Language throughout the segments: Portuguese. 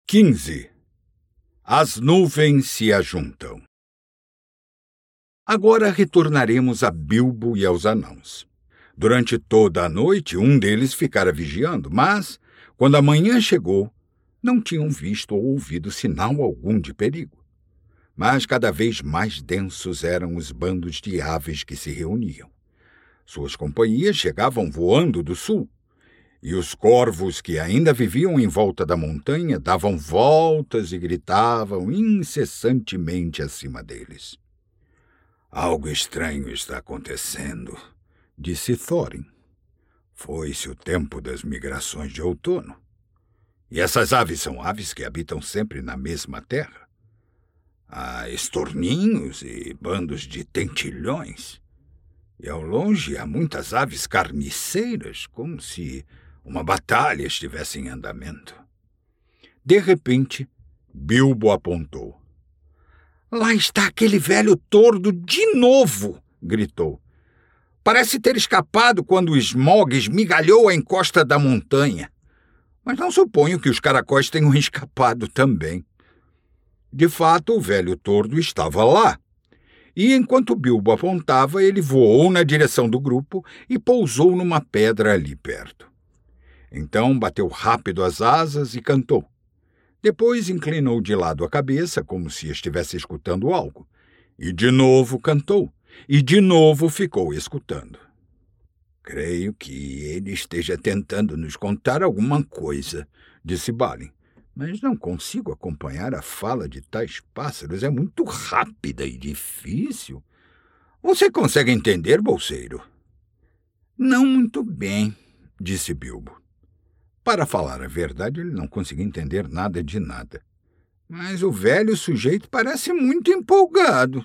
15. As nuvens se ajuntam. Agora retornaremos a Bilbo e aos anãos. Durante toda a noite, um deles ficara vigiando, mas, quando a manhã chegou, não tinham visto ou ouvido sinal algum de perigo. Mas cada vez mais densos eram os bandos de aves que se reuniam. Suas companhias chegavam voando do sul, e os corvos que ainda viviam em volta da montanha davam voltas e gritavam incessantemente acima deles. Algo estranho está acontecendo, disse Thorin. Foi-se o tempo das migrações de outono. E essas aves são aves que habitam sempre na mesma terra. Há estorninhos e bandos de tentilhões. E ao longe há muitas aves carniceiras, como se uma batalha estivesse em andamento. De repente, Bilbo apontou. Lá está aquele velho tordo de novo! Gritou. Parece ter escapado quando o Smaug esmigalhou a encosta da montanha. Mas não suponho que os caracóis tenham escapado também. De fato, o velho tordo estava lá. E enquanto Bilbo apontava, ele voou na direção do grupo e pousou numa pedra ali perto. Então bateu rápido as asas e cantou. Depois inclinou de lado a cabeça, como se estivesse escutando algo. E de novo cantou. E de novo ficou escutando. Creio que ele esteja tentando nos contar alguma coisa, disse Balin. Mas não consigo acompanhar a fala de tais pássaros. É muito rápida e difícil. Você consegue entender, bolseiro? Não muito bem, disse Bilbo. Para falar a verdade, ele não conseguia entender nada de nada. Mas o velho sujeito parece muito empolgado.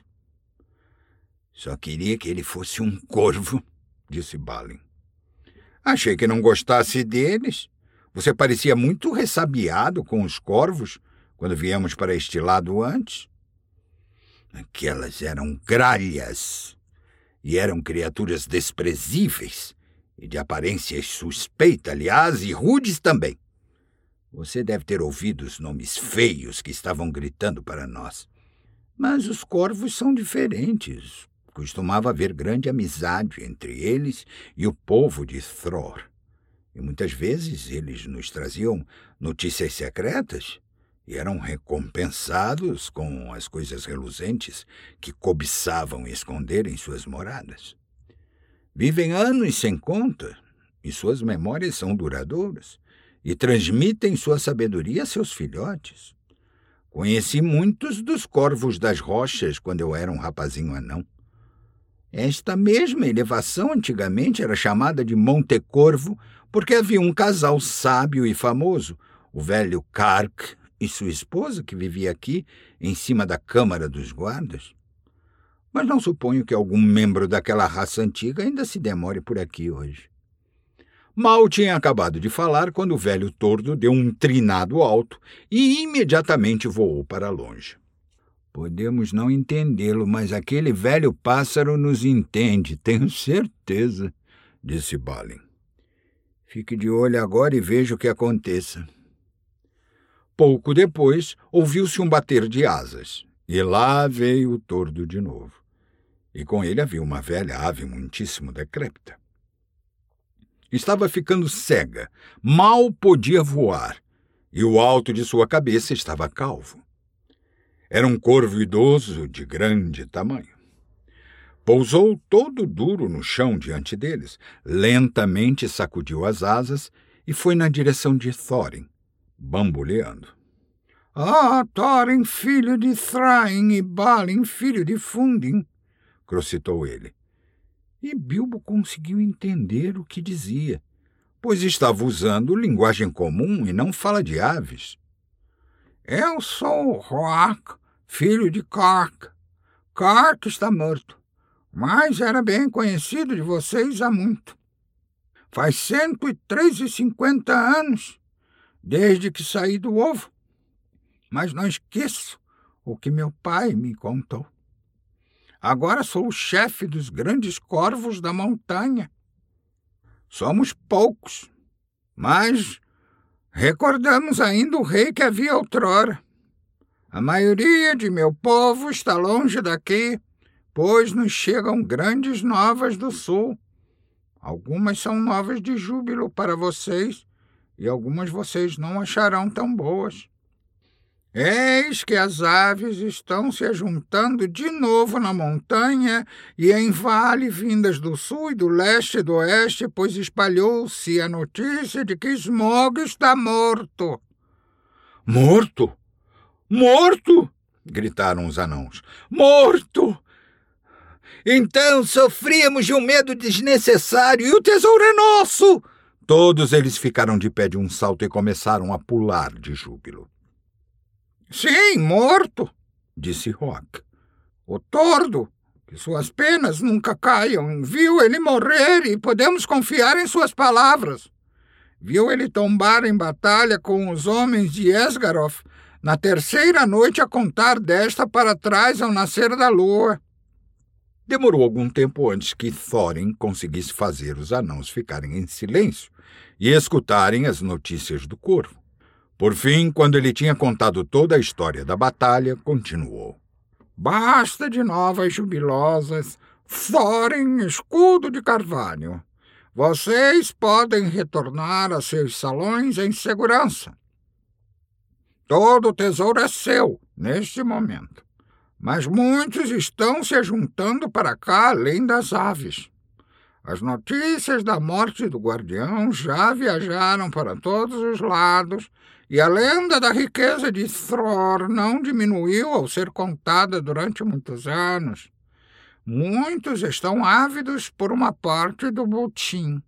Só queria que ele fosse um corvo, disse Balin. Achei que não gostasse deles. Você parecia muito ressabiado com os corvos quando viemos para este lado antes. Aquelas eram gralhas e eram criaturas desprezíveis e de aparência suspeita, aliás, e rudes também. Você deve ter ouvido os nomes feios que estavam gritando para nós. Mas os corvos são diferentes. Costumava haver grande amizade entre eles e o povo de Thror. E muitas vezes eles nos traziam notícias secretas e eram recompensados com as coisas reluzentes que cobiçavam esconder em suas moradas. Vivem anos sem conta e suas memórias são duradouras e transmitem sua sabedoria a seus filhotes. Conheci muitos dos corvos das rochas quando eu era um rapazinho anão. Esta mesma elevação antigamente era chamada de Monte Corvo porque havia um casal sábio e famoso, o velho Kark e sua esposa, que vivia aqui, em cima da Câmara dos Guardas. Mas não suponho que algum membro daquela raça antiga ainda se demore por aqui hoje. Mal tinha acabado de falar quando o velho tordo deu um trinado alto e imediatamente voou para longe. Podemos não entendê-lo, mas aquele velho pássaro nos entende, tenho certeza, disse Balin. Fique de olho agora e veja o que aconteça. Pouco depois, ouviu-se um bater de asas, e lá veio o tordo de novo. E com ele havia uma velha ave muitíssimo decrépita. Estava ficando cega, mal podia voar, e o alto de sua cabeça estava calvo. Era um corvo idoso de grande tamanho. Pousou todo duro no chão diante deles, lentamente sacudiu as asas e foi na direção de Thorin, bamboleando. Ah, Thorin, filho de Thrain, e Balin, filho de Fundin, crocitou ele. E Bilbo conseguiu entender o que dizia, pois estava usando linguagem comum e não fala de aves. Eu sou Roark, filho de Kark. Kark está morto, mas era bem conhecido de vocês há muito. Faz 150 anos, desde que saí do ovo. Mas não esqueço o que meu pai me contou. Agora sou o chefe dos grandes corvos da montanha. Somos poucos, mas Recordamos ainda o rei que havia outrora. A maioria de meu povo está longe daqui, pois nos chegam grandes novas do sul. Algumas são novas de júbilo para vocês, e algumas vocês não acharão tão boas. Eis que as aves estão se ajuntando de novo na montanha e em vale vindas do sul e do leste e do oeste, pois espalhou-se a notícia de que Smaug está morto. Morto? Morto! Gritaram os anãos. Morto! Então sofríamos de um medo desnecessário e o tesouro é nosso! Todos eles ficaram de pé de um salto e começaram a pular de júbilo. Sim, morto, disse Rock. O tordo, que suas penas nunca caiam, viu ele morrer e podemos confiar em suas palavras. Viu ele tombar em batalha com os homens de Esgaroth na terceira noite a contar desta para trás ao nascer da lua. Demorou algum tempo antes que Thorin conseguisse fazer os anãos ficarem em silêncio e escutarem as notícias do corvo. Por fim, quando ele tinha contado toda a história da batalha, continuou. Basta de novas jubilosas, Thorin, escudo de carvalho. Vocês podem retornar a seus salões em segurança. Todo o tesouro é seu, neste momento. Mas muitos estão se juntando para cá, além das aves. As notícias da morte do guardião já viajaram para todos os lados, e a lenda da riqueza de Thror não diminuiu ao ser contada durante muitos anos. Muitos estão ávidos por uma parte do botim.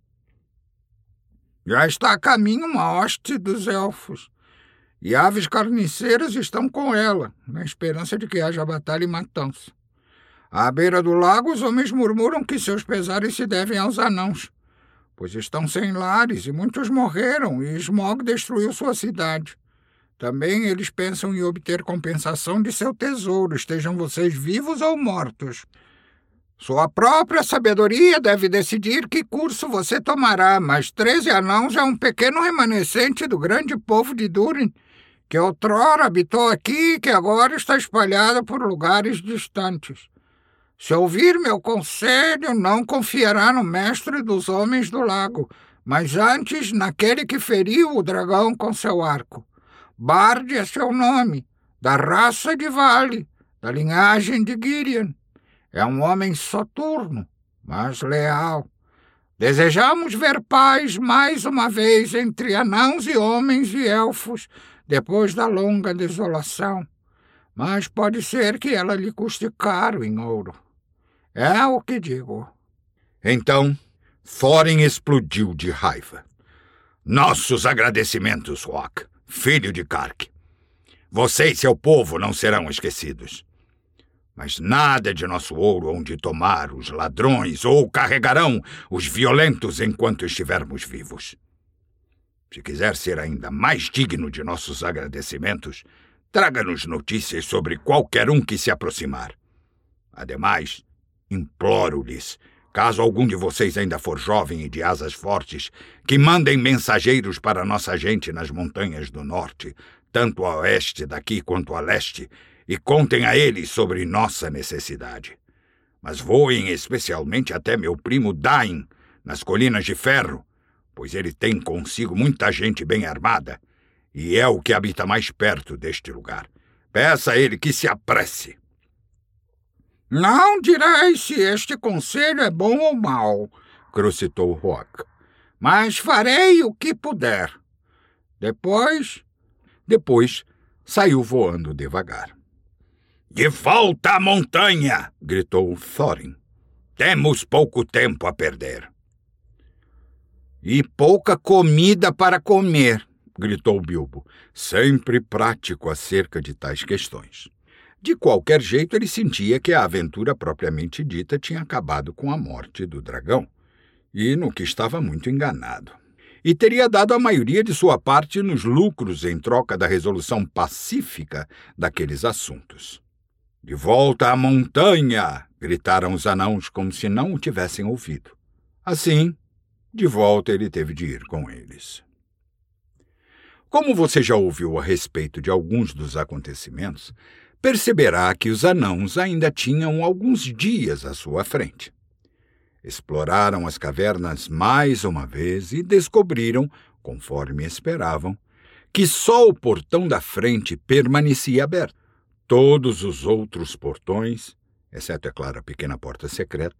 Já está a caminho uma hoste dos elfos, e aves carniceiras estão com ela, na esperança de que haja batalha e matança. À beira do lago, os homens murmuram que seus pesares se devem aos anãos, pois estão sem lares e muitos morreram e Smaug destruiu sua cidade. Também eles pensam em obter compensação de seu tesouro, estejam vocês vivos ou mortos. Sua própria sabedoria deve decidir que curso você tomará, mas 13 anãos é um pequeno remanescente do grande povo de Durin, que outrora habitou aqui e que agora está espalhado por lugares distantes. Se ouvir meu conselho, não confiará no mestre dos homens do lago, mas antes naquele que feriu o dragão com seu arco. Bard é seu nome, da raça de Vale, da linhagem de Girion. É um homem soturno, mas leal. Desejamos ver paz mais uma vez entre anãos e homens e elfos, depois da longa desolação. Mas pode ser que ela lhe custe caro em ouro. É o que digo. Então, Thorin explodiu de raiva. Nossos agradecimentos, Rock, filho de Kark. Você e seu povo não serão esquecidos. Mas nada de nosso ouro onde tomar os ladrões ou carregarão os violentos enquanto estivermos vivos. Se quiser ser ainda mais digno de nossos agradecimentos, traga-nos notícias sobre qualquer um que se aproximar. Ademais, imploro-lhes, caso algum de vocês ainda for jovem e de asas fortes, que mandem mensageiros para nossa gente nas montanhas do norte, tanto a oeste daqui quanto a leste, e contem a eles sobre nossa necessidade. Mas voem especialmente até meu primo Dain, nas Colinas de Ferro, pois ele tem consigo muita gente bem armada, e é o que habita mais perto deste lugar. Peça a ele que se apresse. Não direi se este conselho é bom ou mau, crocitou Rock, mas farei o que puder. Depois saiu voando devagar. De volta à montanha! Gritou Thorin. Temos pouco tempo a perder. E pouca comida para comer, gritou Bilbo, sempre prático acerca de tais questões. De qualquer jeito, ele sentia que a aventura propriamente dita tinha acabado com a morte do dragão, e no que estava muito enganado. E teria dado a maioria de sua parte nos lucros em troca da resolução pacífica daqueles assuntos. De volta à montanha! Gritaram os anãos como se não o tivessem ouvido. Assim, de volta ele teve de ir com eles. Como você já ouviu a respeito de alguns dos acontecimentos, perceberá que os anãos ainda tinham alguns dias à sua frente. Exploraram as cavernas mais uma vez e descobriram, conforme esperavam, que só o portão da frente permanecia aberto. Todos os outros portões, exceto, é claro, a pequena porta secreta,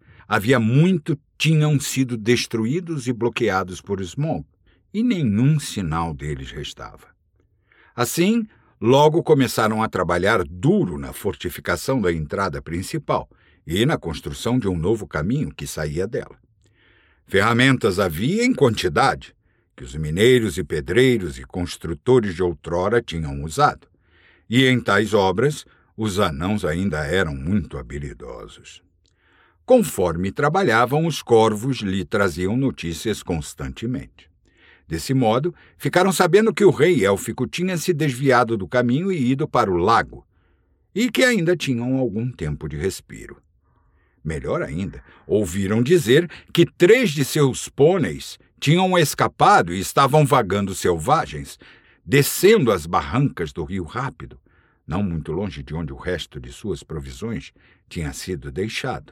tinham sido destruídos e bloqueados por Smaug, e nenhum sinal deles restava. Assim, logo começaram a trabalhar duro na fortificação da entrada principal e na construção de um novo caminho que saía dela. Ferramentas havia em quantidade, que os mineiros e pedreiros e construtores de outrora tinham usado, e em tais obras os anãos ainda eram muito habilidosos. Conforme trabalhavam, os corvos lhe traziam notícias constantemente. Desse modo, ficaram sabendo que o rei élfico tinha se desviado do caminho e ido para o lago, e que ainda tinham algum tempo de respiro. Melhor ainda, ouviram dizer que 3 de seus pôneis tinham escapado e estavam vagando selvagens, descendo as barrancas do rio Rápido, não muito longe de onde o resto de suas provisões tinha sido deixado.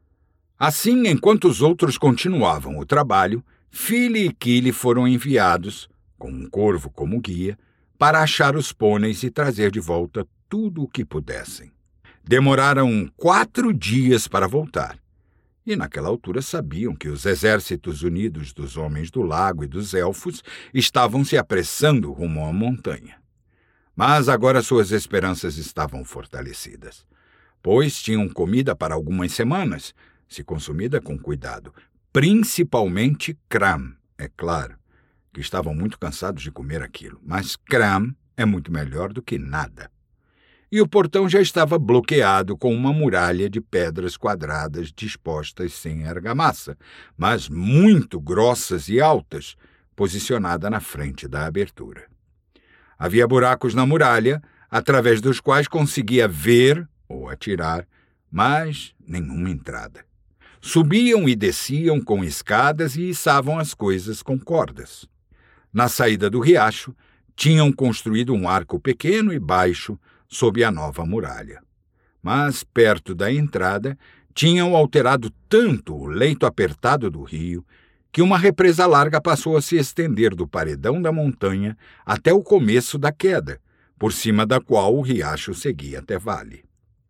Assim, enquanto os outros continuavam o trabalho, Fili e Kili foram enviados, com um corvo como guia, para achar os pôneis e trazer de volta tudo o que pudessem. Demoraram 4 dias para voltar, e naquela altura sabiam que os exércitos unidos dos Homens do Lago e dos Elfos estavam se apressando rumo à montanha. Mas agora suas esperanças estavam fortalecidas, pois tinham comida para algumas semanas, se consumida com cuidado, principalmente Cram, é claro, que estavam muito cansados de comer aquilo, mas Cram é muito melhor do que nada. E o portão já estava bloqueado com uma muralha de pedras quadradas dispostas sem argamassa, mas muito grossas e altas, posicionada na frente da abertura. Havia buracos na muralha, através dos quais conseguia ver ou atirar, mas nenhuma entrada. Subiam e desciam com escadas e içavam as coisas com cordas. Na saída do riacho, tinham construído um arco pequeno e baixo sob a nova muralha. Mas, perto da entrada, tinham alterado tanto o leito apertado do rio que uma represa larga passou a se estender do paredão da montanha até o começo da queda, por cima da qual o riacho seguia até vale.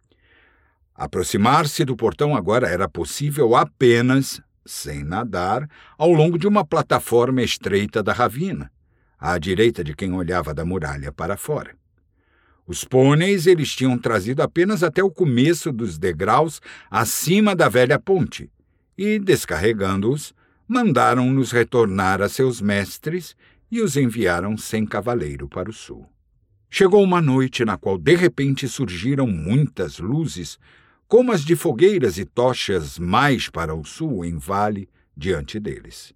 Aproximar-se do portão agora era possível apenas, sem nadar, ao longo de uma plataforma estreita da ravina, à direita de quem olhava da muralha para fora. Os pôneis eles tinham trazido apenas até o começo dos degraus acima da velha ponte e, descarregando-os, mandaram-nos retornar a seus mestres e os enviaram sem cavaleiro para o sul. Chegou uma noite na qual de repente surgiram muitas luzes, como as de fogueiras e tochas mais para o sul em vale diante deles.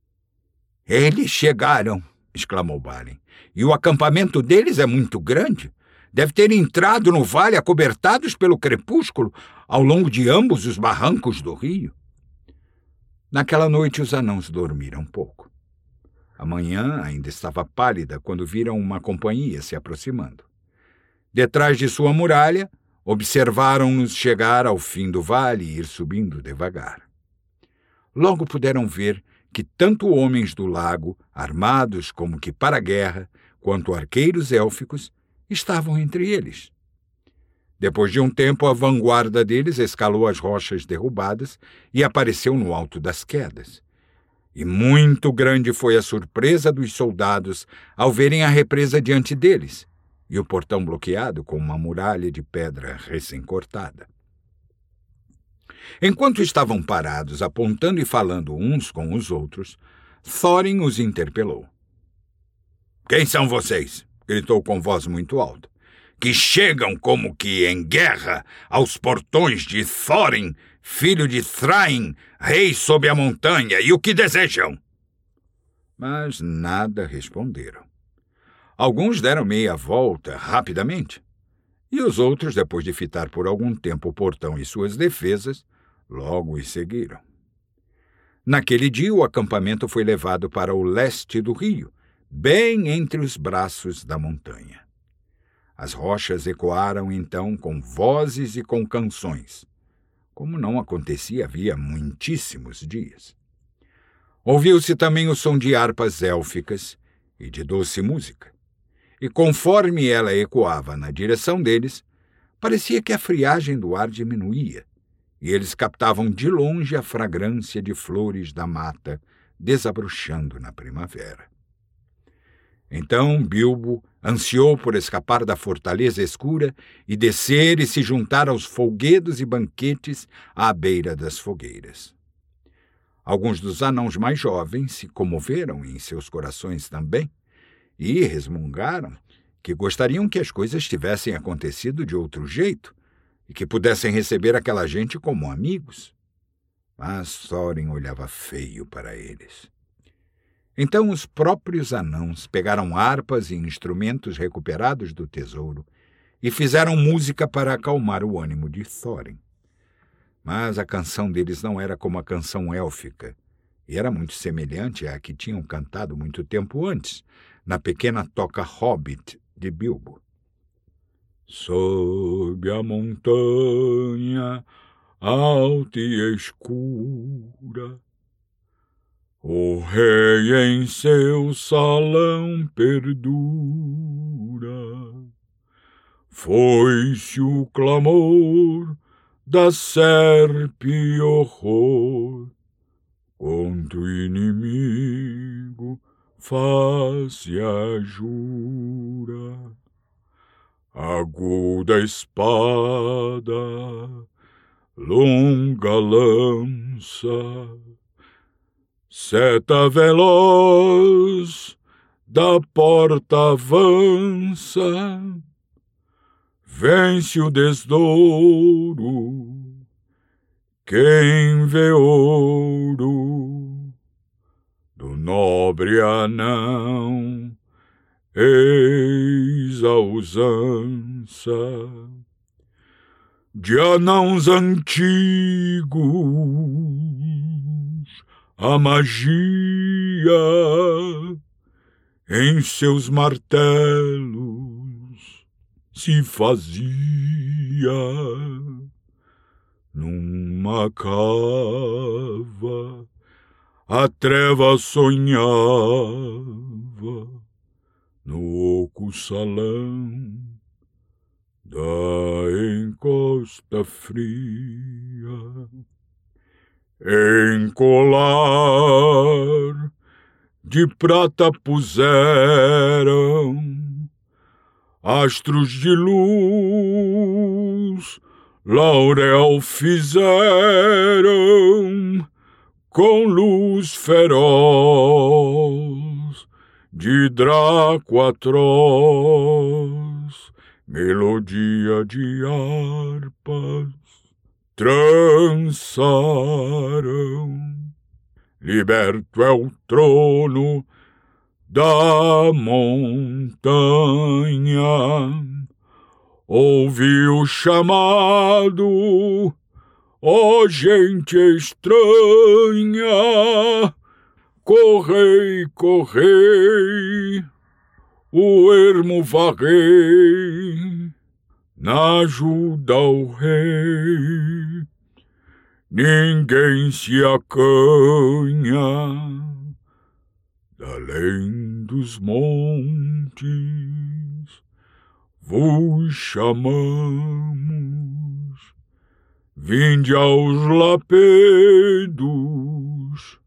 "Eles chegaram!" exclamou Balin. "E o acampamento deles é muito grande. Deve ter entrado no vale acobertados pelo crepúsculo ao longo de ambos os barrancos do rio." Naquela noite os anãos dormiram pouco. A manhã ainda estava pálida quando viram uma companhia se aproximando. Detrás de sua muralha, observaram-nos chegar ao fim do vale e ir subindo devagar. Logo puderam ver que tanto homens do lago, armados como que para a guerra, quanto arqueiros élficos, estavam entre eles. Depois de um tempo, a vanguarda deles escalou as rochas derrubadas e apareceu no alto das quedas. E muito grande foi a surpresa dos soldados ao verem a represa diante deles e o portão bloqueado com uma muralha de pedra recém-cortada. Enquanto estavam parados, apontando e falando uns com os outros, Thorin os interpelou. "Quem são vocês?" gritou com voz muito alta. "Que chegam como que em guerra aos portões de Thorin, filho de Thrain, rei sob a montanha, e o que desejam?" Mas nada responderam. Alguns deram meia volta rapidamente, e os outros, depois de fitar por algum tempo o portão e suas defesas, logo os seguiram. Naquele dia o acampamento foi levado para o leste do rio, bem entre os braços da montanha. As rochas ecoaram então com vozes e com canções, como não acontecia havia muitíssimos dias. Ouviu-se também o som de harpas élficas e de doce música, e conforme ela ecoava na direção deles, parecia que a friagem do ar diminuía, e eles captavam de longe a fragrância de flores da mata desabrochando na primavera. Então Bilbo ansiou por escapar da fortaleza escura e descer e se juntar aos folguedos e banquetes à beira das fogueiras. Alguns dos anãos mais jovens se comoveram em seus corações também e resmungaram que gostariam que as coisas tivessem acontecido de outro jeito e que pudessem receber aquela gente como amigos. Mas Thorin olhava feio para eles. Então os próprios anãos pegaram harpas e instrumentos recuperados do tesouro e fizeram música para acalmar o ânimo de Thorin. Mas a canção deles não era como a canção élfica, e era muito semelhante à que tinham cantado muito tempo antes, na pequena toca hobbit de Bilbo. Sob a montanha alta e escura, o rei em seu salão perdura. Foi-se o clamor da serpe horror, contra o inimigo faz-se a jura. Aguda espada, longa lança, seta veloz da porta avança, vence o desdouro, quem vê ouro do nobre anão, eis a usança de anãos antigos, a magia em seus martelos se fazia numa cava, a treva sonhava no oco salão da encosta fria. Em colar de prata puseram astros de luz, laurel fizeram com luz feroz de Draco atroz, melodia de harpas trançaram. Liberto é o trono da montanha, ouvi o chamado, ó gente estranha, correi, correi, o ermo varrei, na ajuda ao rei, ninguém se acanha, além dos montes vos chamamos, vinde aos lapedos,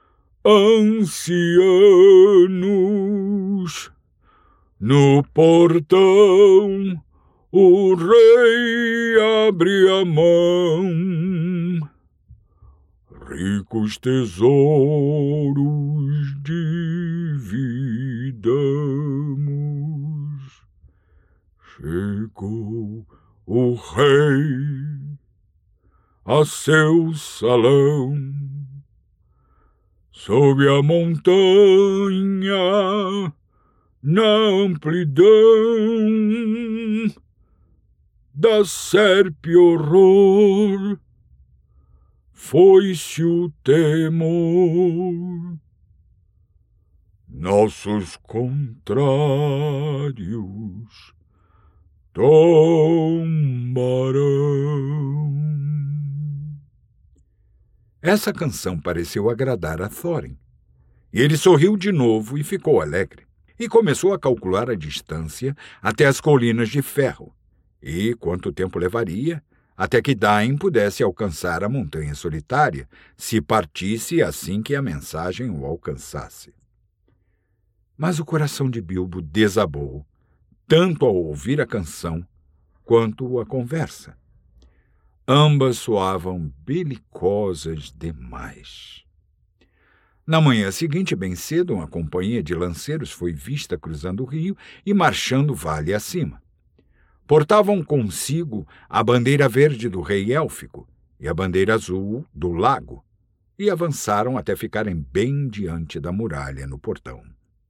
ancianos, no portão o rei abre a mão, ricos tesouros dividamos. Chegou o rei a seu salão, sob a montanha, na amplidão da serpe horror, foi-se o temor. nossos contrários tombarão. Essa canção pareceu agradar a Thorin, e ele sorriu de novo e ficou alegre, e começou a calcular a distância até as colinas de ferro, e quanto tempo levaria até que Dain pudesse alcançar a montanha solitária, se partisse assim que a mensagem o alcançasse. Mas o coração de Bilbo desabou, tanto ao ouvir a canção quanto a conversa. Ambas soavam belicosas demais. Na manhã seguinte, bem cedo, uma companhia de lanceiros foi vista cruzando o rio e marchando vale acima. Portavam consigo a bandeira verde do rei élfico e a bandeira azul do lago, e avançaram até ficarem bem diante da muralha no portão.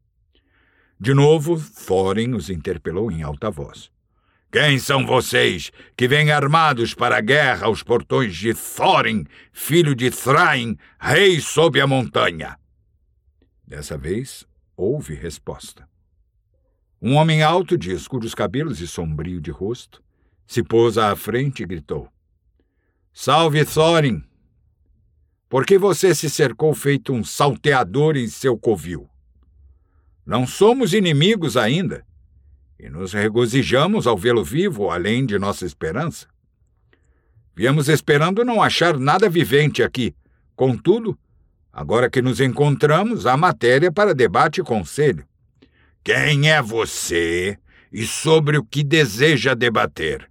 De novo, Thorin os interpelou em alta voz. Quem são vocês que vêm armados para a guerra aos portões de Thorin, filho de Thrain, rei sob a montanha? Dessa vez, houve resposta. Um homem alto, de escuros cabelos e sombrio de rosto, se pôs à frente e gritou. Salve, Thorin! Por que você se cercou feito um salteador em seu covil? Não somos inimigos ainda, e nos regozijamos ao vê-lo vivo, além de nossa esperança. Viemos esperando não achar nada vivente aqui. Contudo, agora que nos encontramos, há matéria para debate e conselho. Quem é você e sobre o que deseja debater?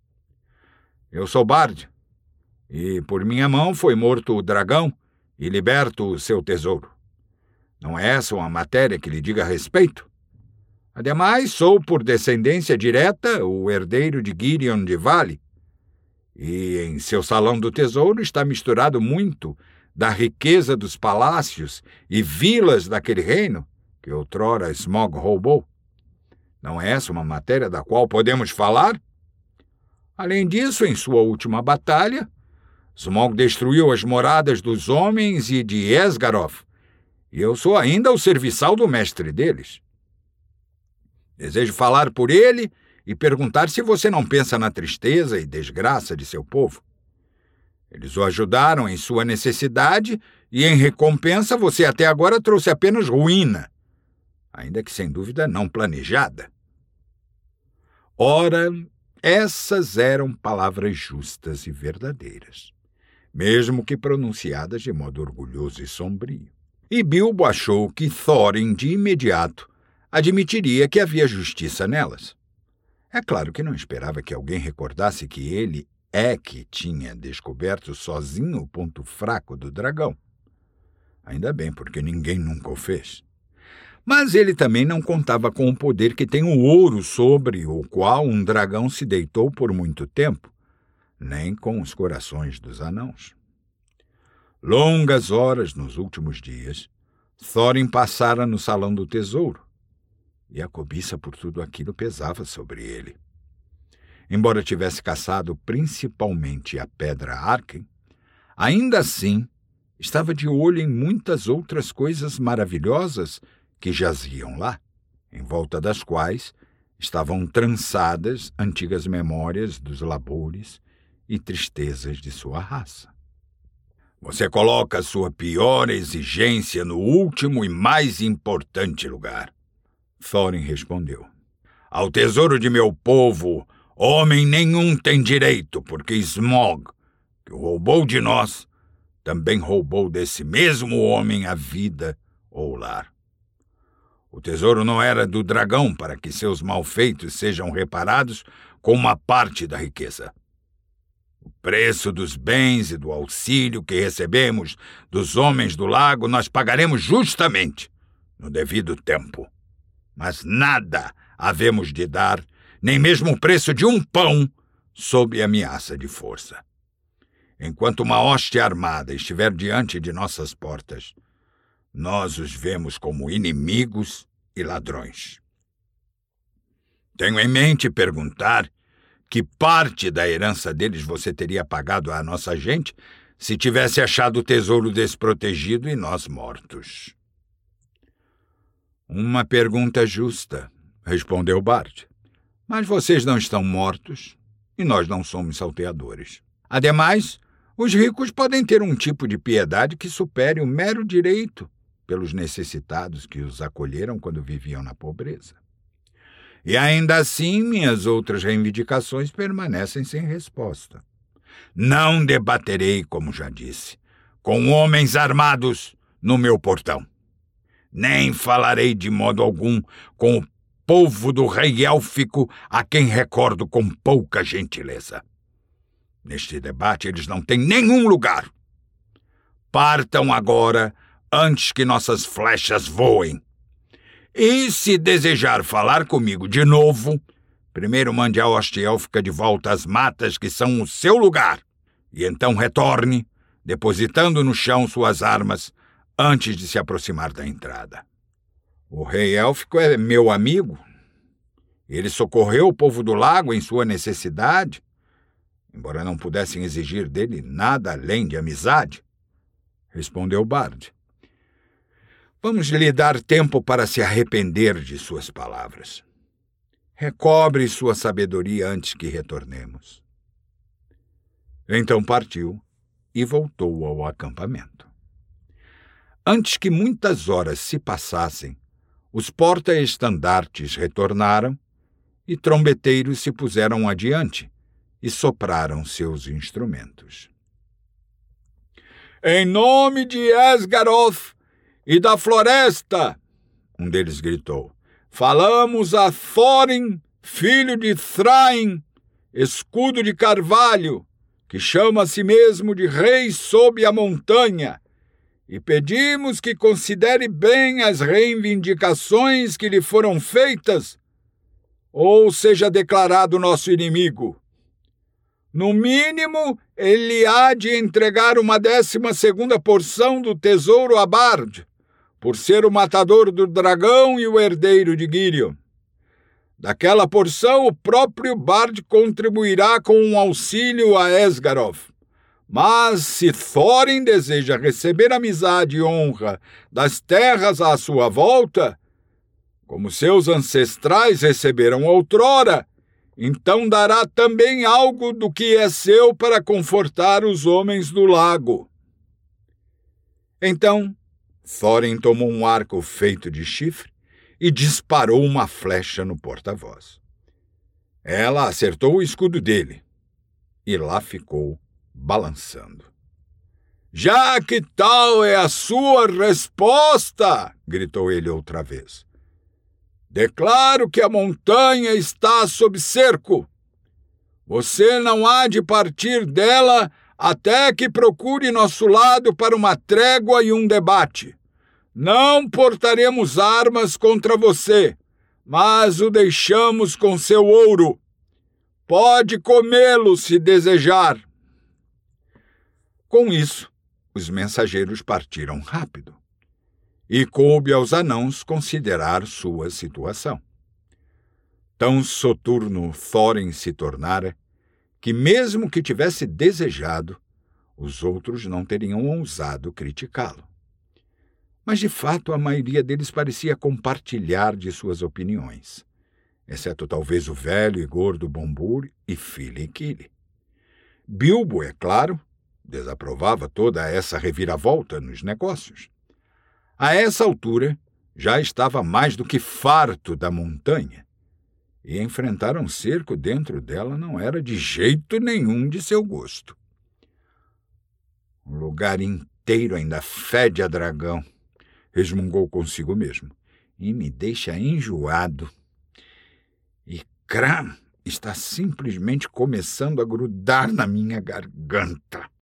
Eu sou Bard, e por minha mão foi morto o dragão e liberto o seu tesouro. Não é essa uma matéria que lhe diga respeito? Ademais, sou por descendência direta o herdeiro de Girion de Vale, e em seu salão do tesouro está misturado muito da riqueza dos palácios e vilas daquele reino que outrora Smaug roubou. Não é essa uma matéria da qual podemos falar? Além disso, em sua última batalha, Smaug destruiu as moradas dos homens e de Esgaroth, e eu sou ainda o serviçal do mestre deles. Desejo falar por ele e perguntar se você não pensa na tristeza e desgraça de seu povo. Eles o ajudaram em sua necessidade e, em recompensa, você até agora trouxe apenas ruína, ainda que sem dúvida não planejada. Ora, essas eram palavras justas e verdadeiras, mesmo que pronunciadas de modo orgulhoso e sombrio. E Bilbo achou que Thorin, de imediato, admitiria que havia justiça nelas. É claro que não esperava que alguém recordasse que ele é que tinha descoberto sozinho o ponto fraco do dragão. Ainda bem, porque ninguém nunca o fez. Mas ele também não contava com o poder que tem o ouro sobre o qual um dragão se deitou por muito tempo, nem com os corações dos anãos. Longas horas nos últimos dias, Thorin passara no salão do tesouro, e a cobiça por tudo aquilo pesava sobre ele. Embora tivesse caçado principalmente a pedra Arken, ainda assim estava de olho em muitas outras coisas maravilhosas que jaziam lá, em volta das quais estavam trançadas antigas memórias dos labores e tristezas de sua raça. Você coloca sua pior exigência no último e mais importante lugar, Thorin respondeu. Ao tesouro de meu povo, homem nenhum tem direito, porque Smaug, que o roubou de nós, também roubou desse mesmo homem a vida ou o lar. O tesouro não era do dragão para que seus malfeitos sejam reparados com uma parte da riqueza. O preço dos bens e do auxílio que recebemos dos homens do lago nós pagaremos justamente, no devido tempo. Mas nada havemos de dar, nem mesmo o preço de um pão, sob ameaça de força. Enquanto uma hoste armada estiver diante de nossas portas, nós os vemos como inimigos e ladrões. Tenho em mente perguntar que parte da herança deles você teria pagado à nossa gente se tivesse achado o tesouro desprotegido e nós mortos. Uma pergunta justa, respondeu Bard. Mas vocês não estão mortos e nós não somos salteadores. Ademais, os ricos podem ter um tipo de piedade que supere o mero direito pelos necessitados que os acolheram quando viviam na pobreza. E ainda assim, minhas outras reivindicações permanecem sem resposta. Não debaterei, como já disse, com homens armados no meu portão. Nem falarei de modo algum com o povo do rei élfico, a quem recordo com pouca gentileza. Neste debate eles não têm nenhum lugar. Partam agora, antes que nossas flechas voem. E se desejar falar comigo de novo, primeiro mande a hoste élfica de volta às matas que são o seu lugar, e então retorne, depositando no chão suas armas, antes de se aproximar da entrada. O rei élfico é meu amigo. Ele socorreu o povo do lago em sua necessidade, embora não pudessem exigir dele nada além de amizade, respondeu Bard. Vamos lhe dar tempo para se arrepender de suas palavras. Recobre sua sabedoria antes que retornemos. Então partiu e voltou ao acampamento. Antes que muitas horas se passassem, os porta-estandartes retornaram e trombeteiros se puseram adiante e sopraram seus instrumentos. Em nome de Esgaroth e da floresta, um deles gritou, falamos a Thorin, filho de Thrain, escudo de carvalho, que chama a si mesmo de rei sob a montanha, e pedimos que considere bem as reivindicações que lhe foram feitas, ou seja declarado nosso inimigo. No mínimo, ele há de entregar uma 12ª porção do tesouro a Bard, por ser o matador do dragão e o herdeiro de Girion. Daquela porção, o próprio Bard contribuirá com um auxílio a Esgaroth. Mas se Thorin deseja receber amizade e honra das terras à sua volta, como seus ancestrais receberam outrora, então dará também algo do que é seu para confortar os homens do lago. Então, Thorin tomou um arco feito de chifre e disparou uma flecha no porta-voz. Ela acertou o escudo dele e lá ficou balançando. Já que tal é a sua resposta, gritou ele outra vez. Declaro que a montanha está sob cerco. Você não há de partir dela até que procure nosso lado para uma trégua e um debate. Não portaremos armas contra você, mas o deixamos com seu ouro. Pode comê-lo se desejar. Com isso, os mensageiros partiram rápido, e coube aos anãos considerar sua situação. Tão soturno Thorin se tornara que, mesmo que tivesse desejado, os outros não teriam ousado criticá-lo. Mas, de fato, a maioria deles parecia compartilhar de suas opiniões, exceto talvez o velho e gordo Bombur e Fili-Kili. Bilbo, é claro, desaprovava toda essa reviravolta nos negócios. A essa altura, já estava mais do que farto da montanha, e enfrentar um cerco dentro dela não era de jeito nenhum de seu gosto. O lugar inteiro ainda fede a dragão, resmungou consigo mesmo, e me deixa enjoado. E Cram está simplesmente começando a grudar na minha garganta.